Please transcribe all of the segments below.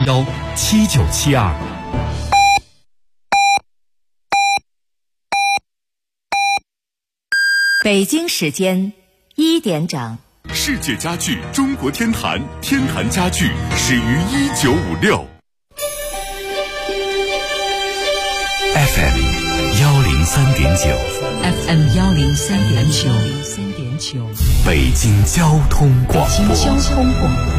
010-7972。 北京时间1点整。 世界家具中国天坛，天坛家具始于1956。 FM 103.9 FM 103.9， 北京交通广播。 北京交通广播。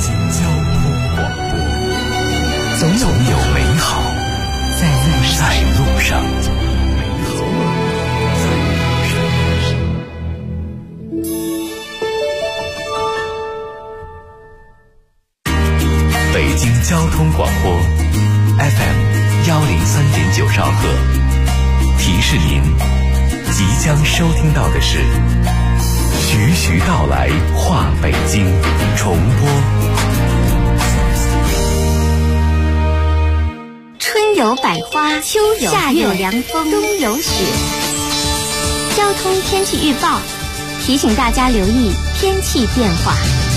总有美好在路上。北京交通广播 FM 103.9兆赫，提示您即将收听到的是徐徐道来话北京重播。 春有百花，秋有夏有凉风，冬有雪。交通天气预报提醒大家留意天气变化。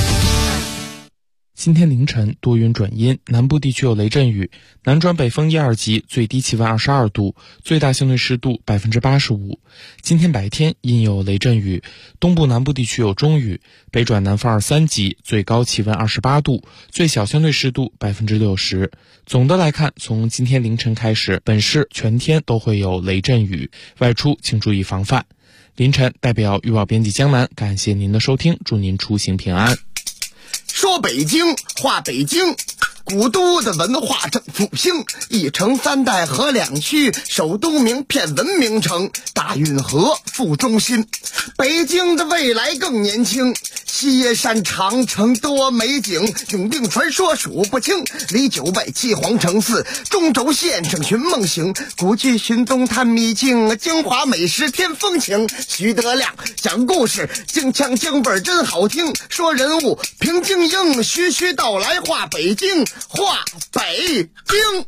今天凌晨多云转阴，南部地区有雷阵雨，南转北风1、2级，最低气温22度，最大相对湿度85%。今天白天阴有雷阵雨，东部南部地区有中雨，北转南风2、3级，最高气温28度，最小相对湿度60%。总的来看，从今天凌晨开始，本市全天都会有雷阵雨，外出请注意防范。凌晨代表预报编辑江南，感谢您的收听，祝您出行平安。 说北京话北京，古都的文化正复兴，一城三代合两区，首都名片文明城，大运河副中心。北京的未来更年轻，西山长城多美景，永定传说数不清，离900七皇城寺，中轴线上寻梦行，古剧寻踪探秘境，京华美食添风情。徐德亮讲故事，京腔京味真好听，说人物评京英，徐徐道来话北京，话北京。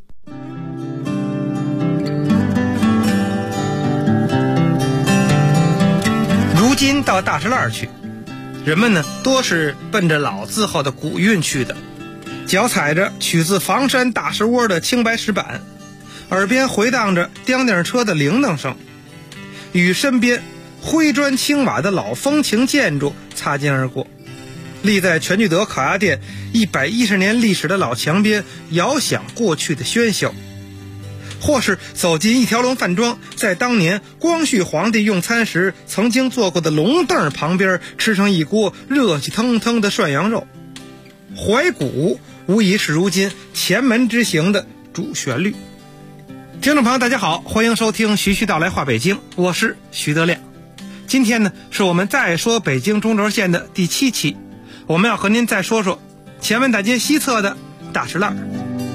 如今到大石栏去，人们呢多是奔着老字号的古韵去的，脚踩着取自房山大石窝的青白石板，耳边回荡着叮叮车的铃铛声，与身边灰砖青瓦的老风情建筑擦肩而过。立在全聚德烤鸭店110年历史的老墙边，遥想过去的喧嚣，或是走进一条龙饭庄，在当年光绪皇帝用餐时曾经坐过的龙凳旁边，吃上一锅热气腾腾的涮羊肉。怀古无疑是如今前门之行的主旋律。听众朋友大家好，欢迎收听徐徐道来话北京，我是徐德亮。今天呢是我们再说北京中轴线的第7期，我们要和您再说说前门大街西侧的大石栏。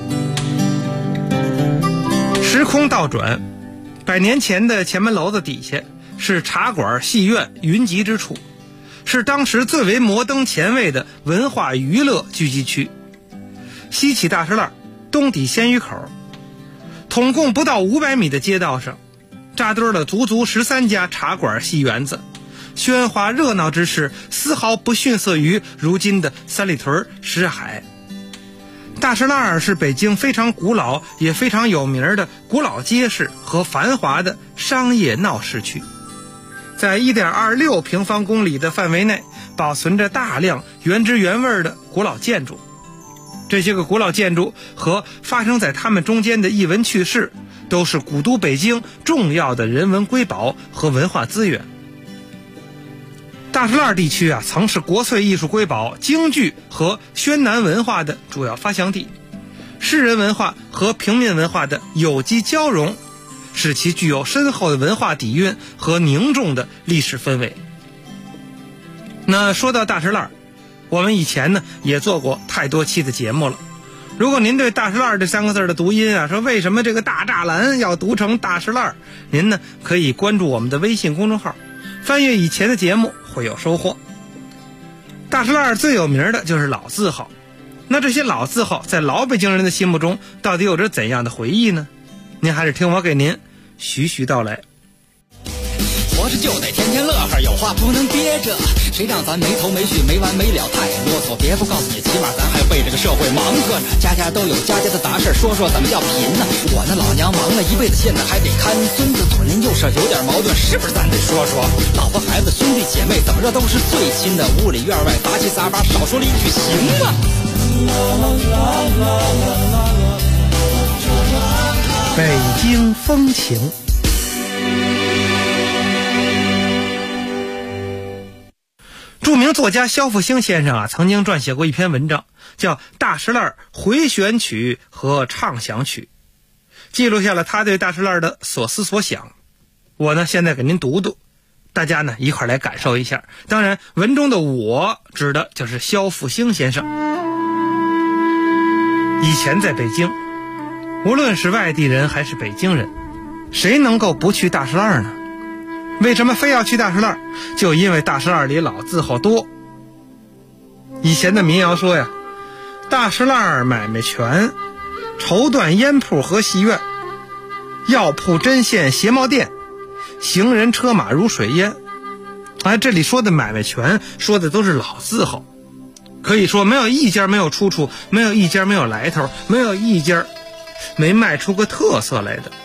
时空倒转，100年前的前门楼子底下是茶馆、戏院云集之处，是当时最为摩登前卫的文化娱乐聚集区。西起大石栏，东抵鲜鱼口，统共不到500米的街道上，扎堆了足足13家茶馆、戏园子，喧哗热闹之势丝毫不逊色于如今的三里屯、什海。大石栏是北京非常古老也非常有名的古老街市和繁华的商业闹市区，在 1.26 平方公里的范围内保存着大量原汁原味的古老建筑。这些个古老建筑和发生在它们中间的艺文趣事，都是古都北京重要的人文瑰宝和文化资源。大石栏地区曾是国粹艺术瑰宝京剧和宣南文化的主要发祥地，士人文化和平民文化的有机交融，使其具有深厚的文化底蕴和凝重的历史氛围。那说到大石栏，我们以前呢也做过太多期的节目了。如果您对大石栏这3个字的读音说为什么这个大栅栏要读成大石栏，您呢可以关注我们的微信公众号，翻阅以前的节目会有收获。大石栏最有名的就是老字号，那这些老字号在老北京人的心目中到底有着怎样的回忆呢？您还是听我给您徐徐道来。 我活着就得天天乐呵，有话不能憋着，谁让咱没头没绪没完没了，太啰嗦。别不告诉你，起码咱还为这个社会忙活着，家家都有家家的杂事，说说怎么叫贫呢？我那老娘忙了一辈子，现在还得看孙子，左邻右舍有点矛盾，是不是咱得说说？老婆孩子兄弟姐妹怎么着都是最亲的，屋里院外杂七杂八，少说了一句行吗？ 北京风情。著名作家萧复兴先生曾经撰写过一篇文章，叫《大石烂回旋曲和畅想曲》，记录下了他对大石烂的所思所想。我呢，现在给您读读，大家呢一块来感受一下。当然，文中的我指的就是萧复兴先生。以前在北京，无论是外地人还是北京人，谁能够不去大石烂呢？为什么非要去大石烂？就因为大石烂里老字号多。以前的民谣说呀，大石烂买卖全，绸缎烟铺和戏院，药铺针线鞋帽店，行人车马如水淹。这里说的买卖全，说的都是老字号，可以说没有一家没有出处，没有一家没有来头，没有一家没卖出个特色来的。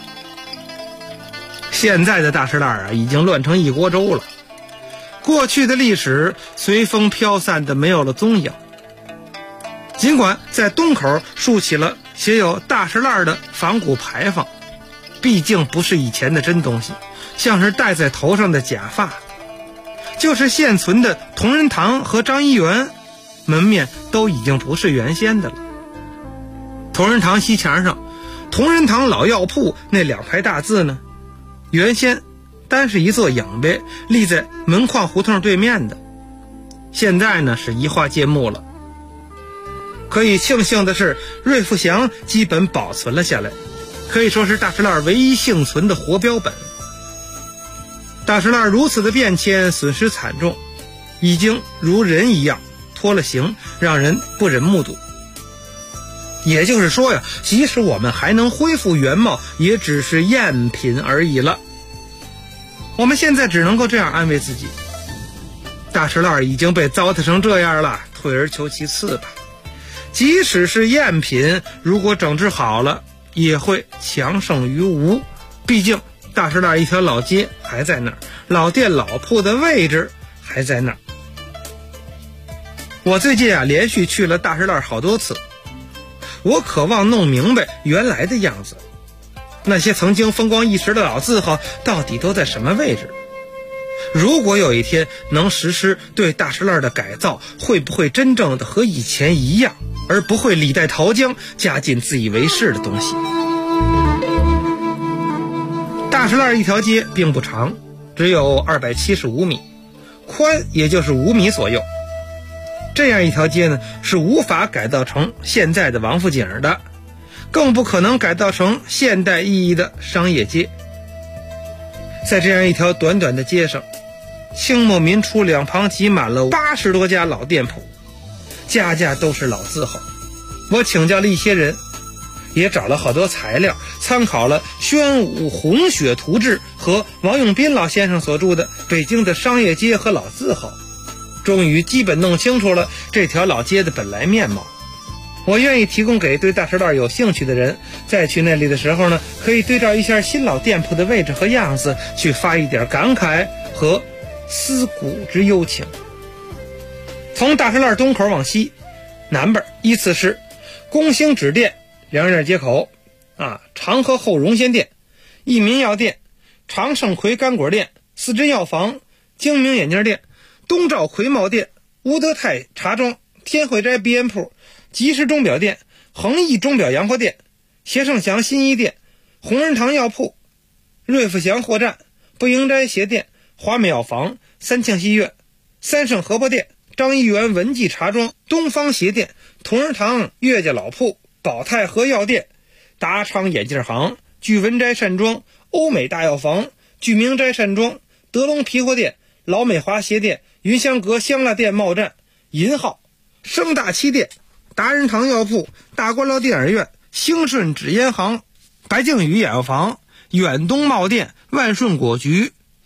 现在的大石烂已经乱成一锅粥了，过去的历史随风飘散的没有了踪影。尽管在东口竖起了写有大石烂的仿古牌坊，毕竟不是以前的真东西，像是戴在头上的假发。就是现存的同仁堂和张一元门面都已经不是原先的了。同仁堂西墙上同仁堂老药铺那两排大字呢，原先单是一座影碑，立在门框胡同对面的，现在呢是移花接木了。可以庆幸的是，瑞富祥基本保存了下来，可以说是大石烂唯一幸存的活标本。大石烂如此的变迁，损失惨重，已经如人一样脱了形，让人不忍目睹。也就是说呀，即使我们还能恢复原貌，也只是赝品而已了。我们现在只能够这样安慰自己，大石烂已经被糟蹋成这样了，退而求其次吧。即使是赝品，如果整治好了，也会强胜于无。毕竟大石烂一条老街还在那儿，老店老铺的位置还在那儿。我最近连续去了大石烂好多次，我渴望弄明白原来的样子，那些曾经风光一时的老字号到底都在什么位置。如果有一天能实施对大石烂的改造，会不会真正的和以前一样，而不会李代桃僵加进自以为是的东西。大石烂一条街并不长，只有275米，宽也就是5米左右。这样一条街呢，是无法改造成现在的王府井的，更不可能改造成现代意义的商业街。在这样一条短短的街上，清末民初两旁挤满了80多家老店铺，家家都是老字号。我请教了一些人，也找了好多材料，参考了宣武红雪图志和王永斌老先生所著的《北京的商业街和老字号》，终于基本弄清楚了这条老街的本来面貌。我愿意提供给对大石烂有兴趣的人，在去那里的时候呢，可以对照一下新老店铺的位置和样子，去发一点感慨和思古之幽情。从大石烂东口往西，南边依次是工兴纸店、粮院街口长河后荣仙店、益民药店、常胜葵干果店、四珍药房、精明眼镜店、东照葵帽店、乌德泰茶庄、天惠斋鼻烟铺、吉时钟表店、恒益钟表洋货店、协盛祥新衣店、红仁堂药铺、瑞富祥货站、不营斋鞋店、华美药房、三庆戏院、三圣河泊店、张一元文记茶庄、东方鞋店、同仁堂岳家老铺、宝泰和药店、达昌眼镜行、聚文斋善庄、欧美大药房、聚明斋善庄、德隆皮货店、老美华鞋店、云香阁香辣店茂站、银号、盛大七店、达人堂药铺、大观楼电影院、兴顺纸烟行、白净宇眼药房、远东帽店、万顺果局、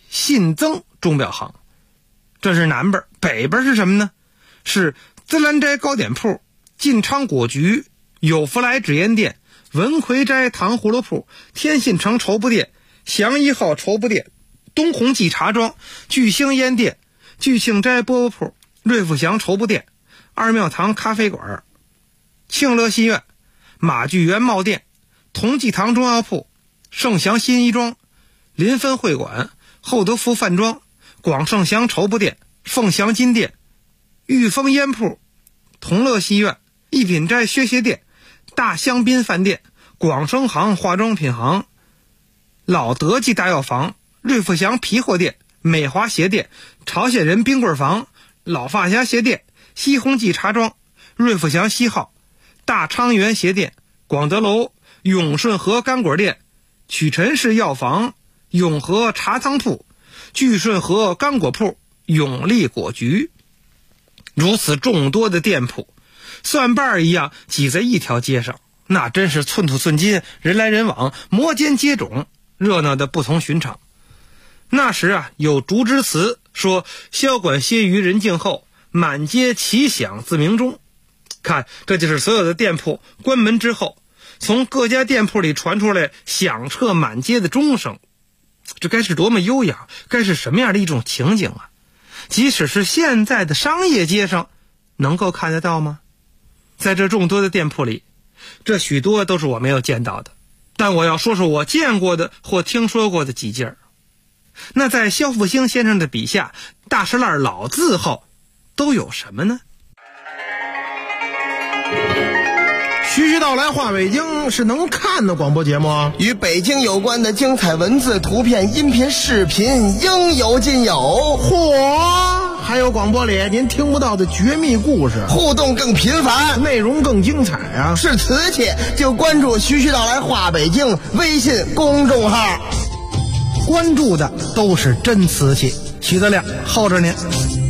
信增钟表行，这是南边。北边是什么呢？是自然斋糕点铺、晋昌果局、有福来纸烟店、文魁斋糖葫芦铺、天信城绸布店、祥一号绸布店、东红记茶庄、巨星烟店、聚庆斋饽饽铺、瑞富祥绸布店、二庙堂咖啡馆、庆乐戏院、马具园帽店、同济堂中药铺、盛祥新衣庄、临汾会馆、厚德福饭庄、广盛祥绸布店、凤祥金店、裕丰烟铺、同乐戏院、一品斋靴鞋店、大香槟饭店、广生行化妆品行、老德记大药房、瑞富祥皮货店、美华鞋店、朝鲜人冰棍房、老发夹鞋店、西红记茶庄、瑞富祥西号、大昌园鞋店、广德楼、永顺和干果店、曲臣氏药房、永和茶汤铺、聚顺和干果铺、永利果局。如此众多的店铺，蒜瓣一样挤在一条街上，那真是寸土寸金，人来人往，摩肩接踵，热闹的不同寻常。那时啊，有竹枝词说：“萧管歇于人静后，满街齐响自鸣钟。”看，这就是所有的店铺关门之后，从各家店铺里传出来响彻满街的钟声，这该是多么优雅，该是什么样的一种情景啊！即使是现在的商业街上，能够看得到吗？在这众多的店铺里，这许多都是我没有见到的，但我要说说我见过的或听说过的几件。那在萧复兴先生的笔下，大石烂老字号都有什么呢？ 徐徐道来话北京是能看的广播节目啊， 与北京有关的精彩文字、图片、音频、视频应有尽有。 嚯，还有广播里您听不到的绝密故事， 互动更频繁， 内容更精彩啊！ 是瓷器就关注徐徐道来话北京微信公众号， 关注的都是真瓷器。徐德亮候着您。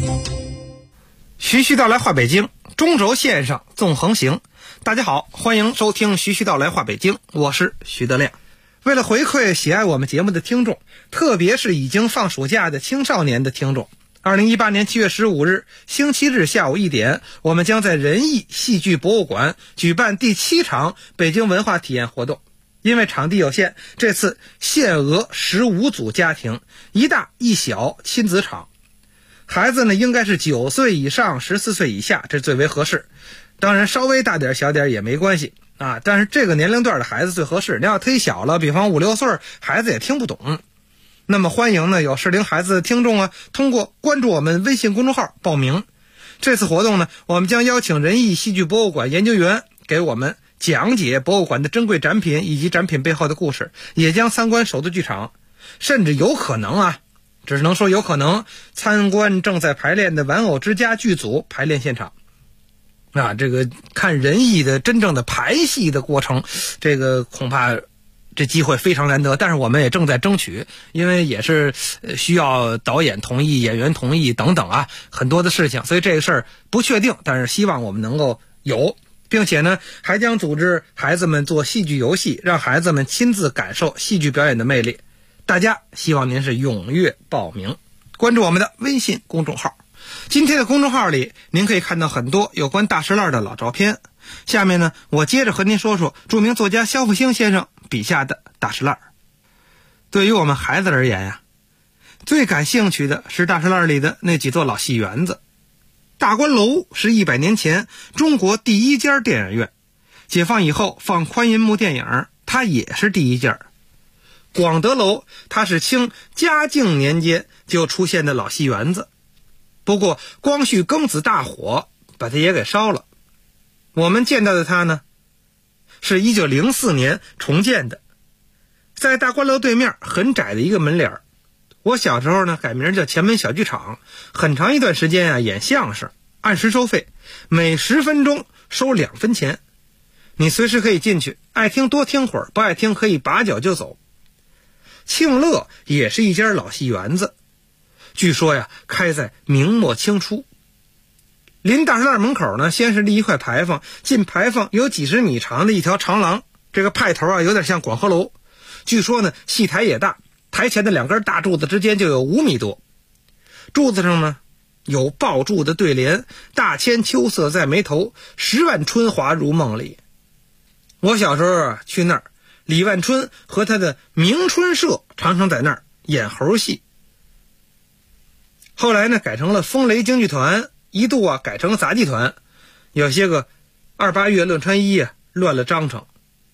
徐徐道来话北京，中轴线上纵横行。大家好，欢迎收听徐徐道来话北京，我是徐德亮。为了回馈喜爱我们节目的听众，特别是已经放暑假的青少年的听众，2018年7月15日星期日下午1点，我们将在仁义戏剧博物馆举办第7场北京文化体验活动。因为场地有限，这次限额15组家庭，一大一小亲子场。孩子呢应该是9岁以上14岁以下，这最为合适。当然稍微大点小点也没关系啊，但是这个年龄段的孩子最合适。你要忒小了，比方5、6岁，孩子也听不懂。那么欢迎呢有适龄孩子的听众啊，通过关注我们微信公众号报名。这次活动呢，我们将邀请仁义戏剧博物馆研究员给我们讲解博物馆的珍贵展品以及展品背后的故事，也将参观首都剧场，甚至有可能啊，只能说有可能参观正在排练的玩偶之家剧组排练现场。啊，这个看仁义的真正的排戏的过程，这个恐怕这机会非常难得，但是我们也正在争取，因为也是需要导演同意、演员同意等等啊，很多的事情，所以这个事儿不确定，但是希望我们能够有，并且呢，还将组织孩子们做戏剧游戏，让孩子们亲自感受戏剧表演的魅力。大家希望您是踊跃报名，关注我们的微信公众号。今天的公众号里，您可以看到很多有关大石烂的老照片。下面呢，我接着和您说说著名作家萧复兴先生笔下的大石烂。对于我们孩子而言呀，最感兴趣的是大石烂里的那几座老戏园子。大观楼是100年前中国第一家电影院，解放以后放宽银幕电影，它也是第一家。广德楼它是清嘉靖年间就出现的老戏园子，不过光绪庚子大火把它也给烧了。我们见到的它呢，是1904年重建的，在大观楼对面很窄的一个门脸。我小时候呢改名叫前门小剧场，很长一段时间啊演相声，按时收费，每10分钟收2分钱。你随时可以进去，爱听多听会儿，不爱听可以拔脚就走。庆乐也是一家老戏园子，据说呀开在明末清初。临大石烂门口呢，先是立一块牌坊，进牌坊有几十米长的一条长廊，这个派头啊有点像广和楼。据说呢戏台也大， 台前的2根大柱子之间就有5米多，柱子上呢有抱柱的对联，大千秋色在眉头，10万春华如梦里。我小时候去那儿，李万春和他的明春社常常在那儿演猴戏。后来呢改成了风雷京剧团，一度改成杂技团，有些个28月乱穿衣乱了章程。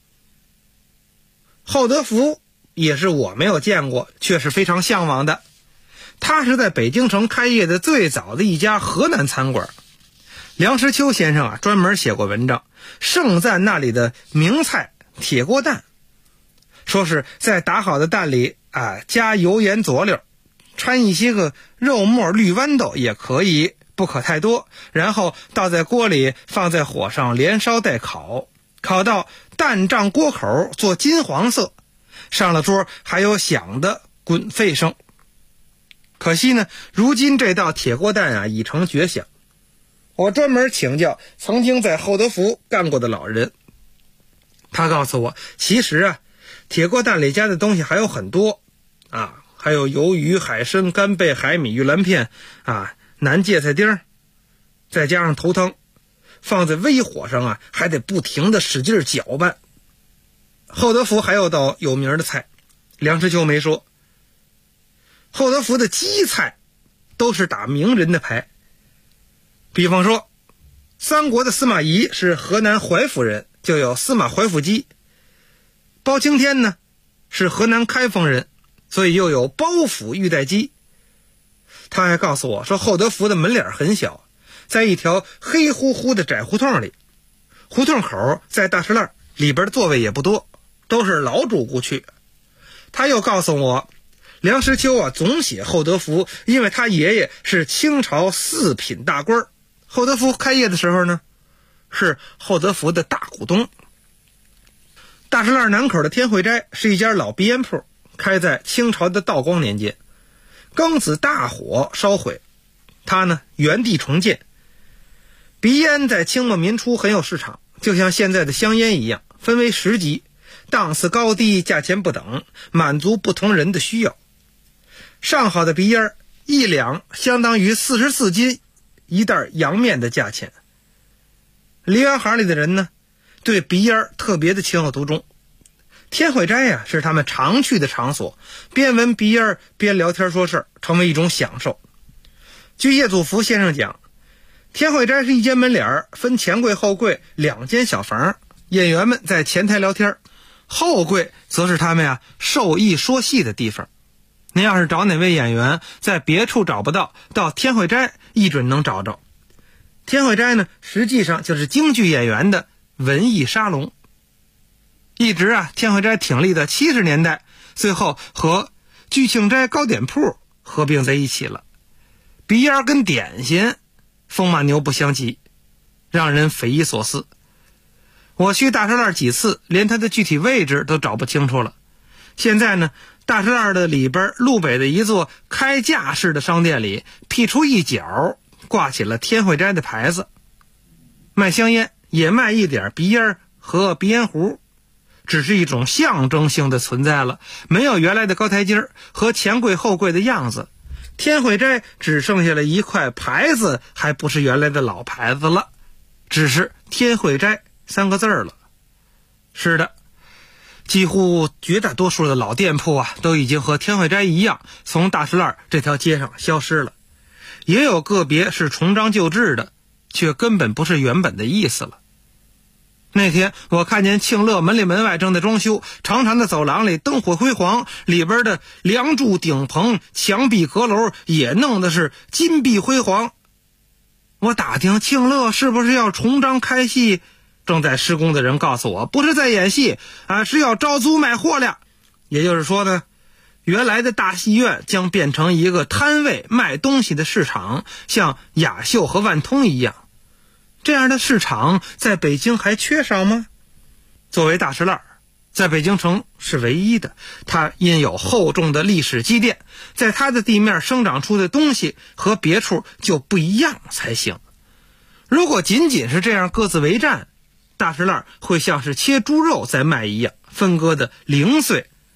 厚德福也是我没有见过，却是非常向往的。他是在北京城开业的最早的一家河南餐馆。梁实秋先生专门写过文章，盛赞那里的名菜铁锅蛋，说是在打好的蛋里加油盐佐料，掺一些个肉末绿豌豆也可以，不可太多，然后倒在锅里，放在火上连烧带烤，烤到蛋胀锅口做金黄色，上了桌还有响的滚沸声。可惜呢，如今这道铁锅蛋已成绝响。我专门请教曾经在厚德福干过的老人，他告诉我，其实铁锅蛋里加的东西还有很多还有鱿鱼、海参、干贝、海米、玉兰片南芥菜丁，再加上头汤，放在微火上还得不停的使劲搅拌。厚德福还有道有名的菜，梁实秋没说。厚德福的鸡菜都是打名人的牌，比方说三国的司马懿是河南怀府人，就有司马怀府鸡。包青天呢是河南开封人，所以又有包府玉带鸡。他还告诉我说，厚德福的门脸很小，在一条黑乎乎的窄胡同里，胡同口在大石栏，里边的座位也不多，都是老主顾去。他又告诉我，梁实秋总写厚德福，因为他爷爷是清朝4品大官，厚德福开业的时候呢是厚德福的大股东。大石栏南口的天惠斋是一家老鼻烟铺，开在清朝的道光年间，庚子大火烧毁，他呢原地重建。鼻烟在清末民初很有市场，就像现在的香烟一样，分为10级，档次高低，价钱不等，满足不同人的需要。上好的鼻烟1两相当于44斤一袋洋面的价钱。梨园行里的人呢对鼻烟特别的情有独钟。天惠斋是他们常去的场所，边闻鼻烟边聊天说事，成为一种享受。据叶祖福先生讲，天惠斋是一间门脸，分前柜后柜2间小房，演员们在前台聊天，后柜则是他们授艺说戏的地方。您要是找哪位演员在别处找不到，到天惠斋一准能找着。天惠斋呢实际上就是京剧演员的文艺沙龙。一直天惠斋挺立的70年代，最后和聚庆斋糕点铺合并在一起了。鼻烟跟点心风马牛不相及，让人匪夷所思。我去大石栏几次，连它的具体位置都找不清楚了。现在呢，大石栏的里边路北的一座开架式的商店里，辟出一角，挂起了天惠斋的牌子，卖香烟，也卖一点鼻烟和鼻烟壶，只是一种象征性的存在了，没有原来的高台阶和前柜后柜的样子。天惠斋只剩下了一块牌子，还不是原来的老牌子了，只是天惠斋3个字了。是的，几乎绝大多数的老店铺都已经和天惠斋一样，从大石栏这条街上消失了。也有个别是重章旧制的，却根本不是原本的意思了。那天我看见庆乐门里门外正在装修，长长的走廊里灯火辉煌，里边的梁柱顶棚、墙壁阁楼也弄的是金碧辉煌。我打听庆乐是不是要重章开戏，正在施工的人告诉我，不是在演戏是要招租卖货了。也就是说呢，原来的大戏院将变成一个摊位卖东西的市场，像雅秀和万通一样。这样的市场在北京还缺少吗？作为大石栏，在北京城是唯一的，它因有厚重的历史积淀，在它的地面生长出的东西和别处就不一样才行。如果仅仅是这样各自为战，大石栏会像是切猪肉在卖一样，分割的零碎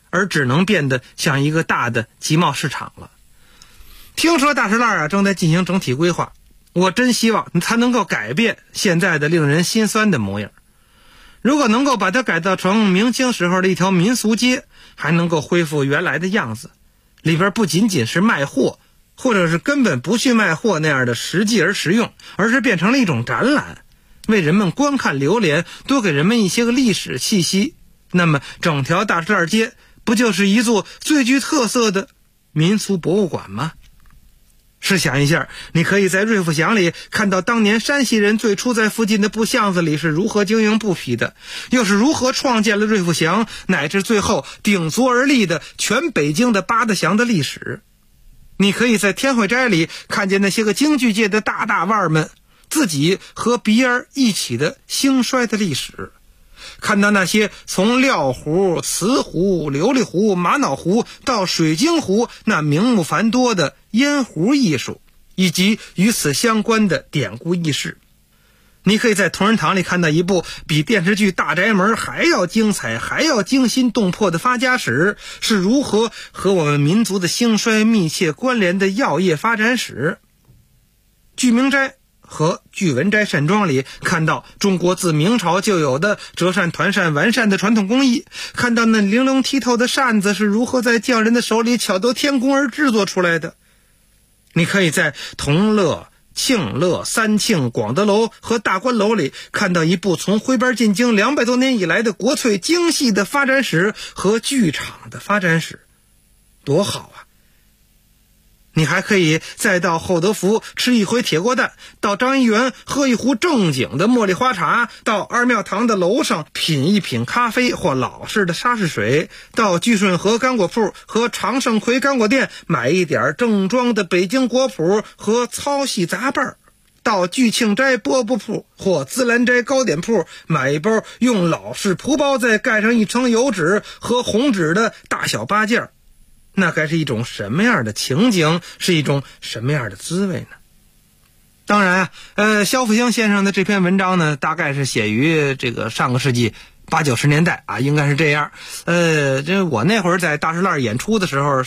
而只能变得像一个大的集贸市场了。听说大石栏正在进行整体规划，我真希望它能够改变现在的令人心酸的模样。如果能够把它改造成明清时候的一条民俗街，还能够恢复原来的样子，里边不仅仅是卖货，或者是根本不去卖货那样的实际而实用，而是变成了一种展览，为人们观看流连，多给人们一些个历史气息。那么整条大石栏街不就是一座最具特色的民俗博物馆吗？试想一下，你可以在瑞福祥里看到当年山西人最初在附近的布巷子里是如何经营布匹的，又是如何创建了瑞福祥，乃至最后鼎足而立的全北京的八大祥的历史。你可以在天惠斋里看见那些个京剧界的大腕们自己和鼻儿一起的兴衰的历史，看到那些从料壶、瓷壶、琉璃壶、玛瑙壶到水晶壶那名目繁多的烟壶艺术，以及与此相关的典故轶事。你可以在同仁堂里看到一部比电视剧《大宅门》还要精彩、还要惊心动魄的发家史，是如何和我们民族的兴衰密切关联的药业发展史。聚明斋和聚文斋善庄里看到中国自明朝就有的折扇、团扇、完扇的传统工艺，看到那玲珑剔透的扇子是如何在匠人的手里巧夺天工而制作出来的。你可以在同乐、庆乐、三庆、广德楼和大观楼里看到一部从徽班进京200多年以来的国粹精细的发展史和剧场的发展史，多好啊！你还可以再到厚德福吃一回铁锅蛋，到张一元喝一壶正经的茉莉花茶，到二庙堂的楼上品一品咖啡或老式的沙士水，到聚顺河干果铺和常胜奎干果店买一点正装的北京果脯和糙细杂拌，到聚庆斋饽饽铺或自兰斋糕点铺买一包用老式蒲包再盖上一层油纸和红纸的大小八件，那该是一种什么样的情景，是一种什么样的滋味呢？当然肖复兴先生的这篇文章呢，大概是写于这个上个世纪80、90年代啊，应该是这样。这我那会儿在大石栏演出的时候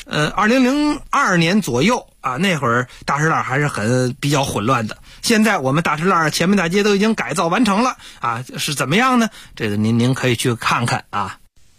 ，2002年左右啊，那会儿大石栏还是比较混乱的。现在我们大石栏前门大街都已经改造完成了啊，是怎么样呢？这个您可以去看看啊。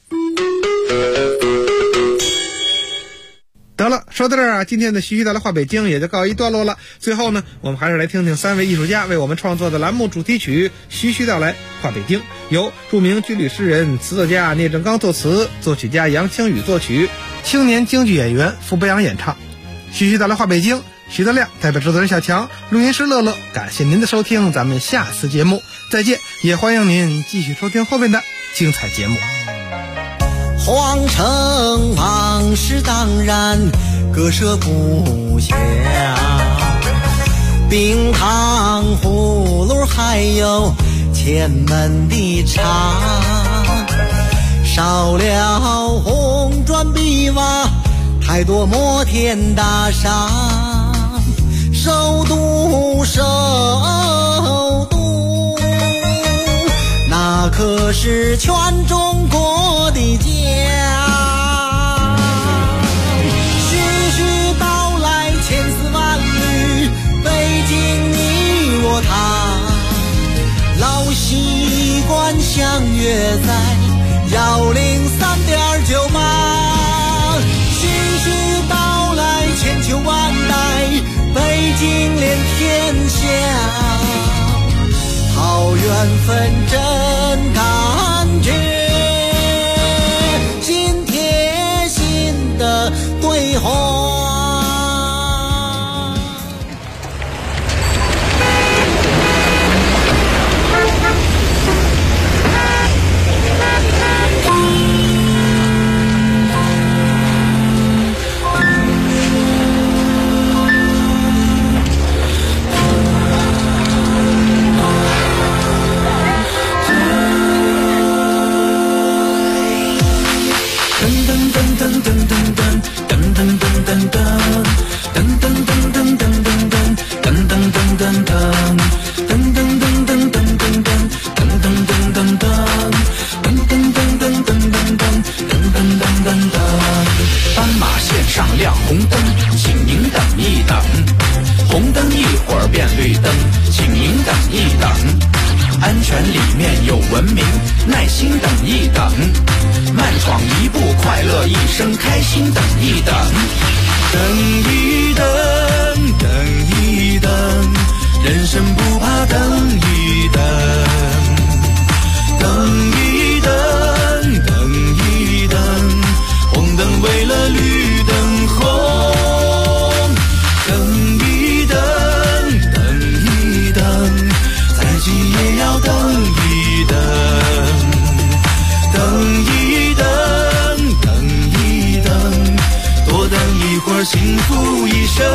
得了，说到这儿啊，今天的徐徐道来话北京也就告一段落了。最后呢，我们还是来听听3位艺术家为我们创作的栏目主题曲《徐徐道来话北京》，由著名军旅诗人、词作家聂正刚作词，作曲家杨清宇作曲，青年京剧演员傅博阳演唱。徐徐道来话北京，徐德亮代表制作人小强，录音师乐乐，感谢您的收听，咱们下次节目再见，也欢迎您继续收听后面的精彩节目。 皇城往事当然割舍不下，冰糖葫芦还有前门的茶，少了红砖碧瓦，太多摩天大厦，首都那可是全中国的家。徐徐道来千丝万缕，北京你我他，老习惯相约在103.98。徐徐道来千秋万代，北京连天下。好缘分真感觉，心贴心的对话。 文明，耐心等一等，慢闯一步，快乐一生，开心等一等。等一等，等一等，人生不怕等一等。等一等，等一等，红灯为了绿灯红。等一等，等一等，再急也要等一等。等一等，等一等，多等一会儿，幸福一生。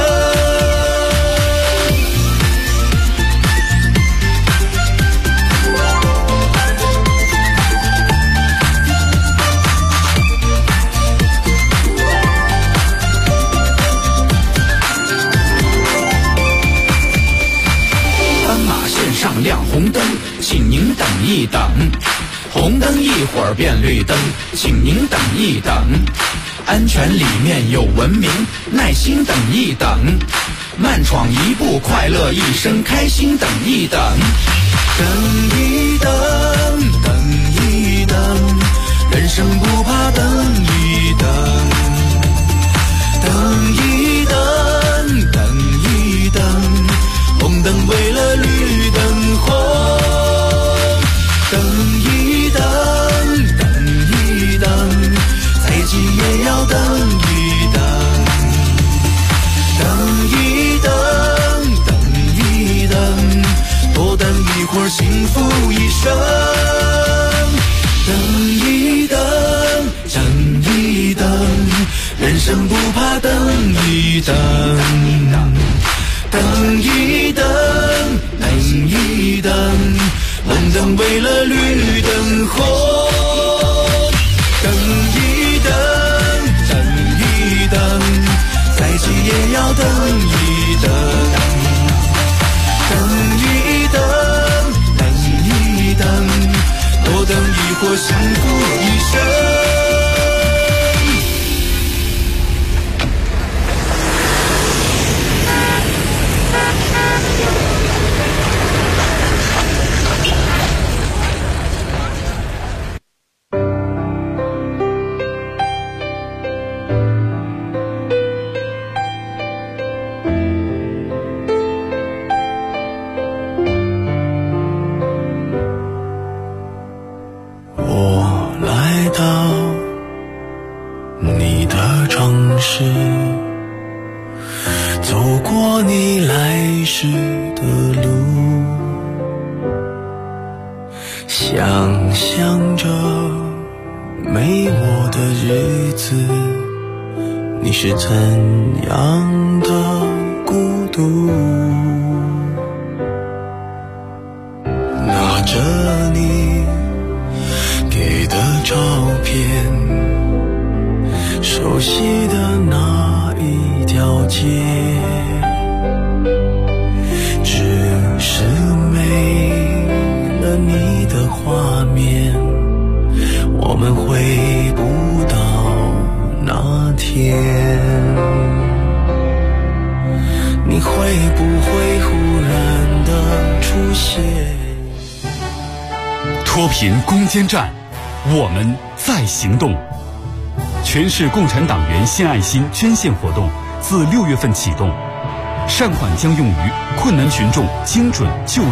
亮红灯，请您等一等，红灯一会儿变绿灯，请您等一等，安全里面有文明，耐心等一等，慢闯一步，快乐一生，开心等一等。等一等，等一等，人生不怕等一等。等一等，等一等，红灯为了绿灯红。等一等，等一等，再急也要等一等。等一等，等一等，多等一会儿，幸福一生。等一等，等一等，人生不怕等一等。等一等，等一等，红灯为了绿灯红。等一等，等一等，再急也要等一等。等一等，等一等，多等一会儿，幸福一生。想象着没我的日子，你是怎样的孤独？拿着你给的照片，熟悉的那一条街，只是没了你的画面，我们回不到那天。你会不会忽然的出现？ 脱贫攻坚战，我们在行动。全市共产党员献爱心捐献活动自6月份启动，善款将用于困难群众精准救助。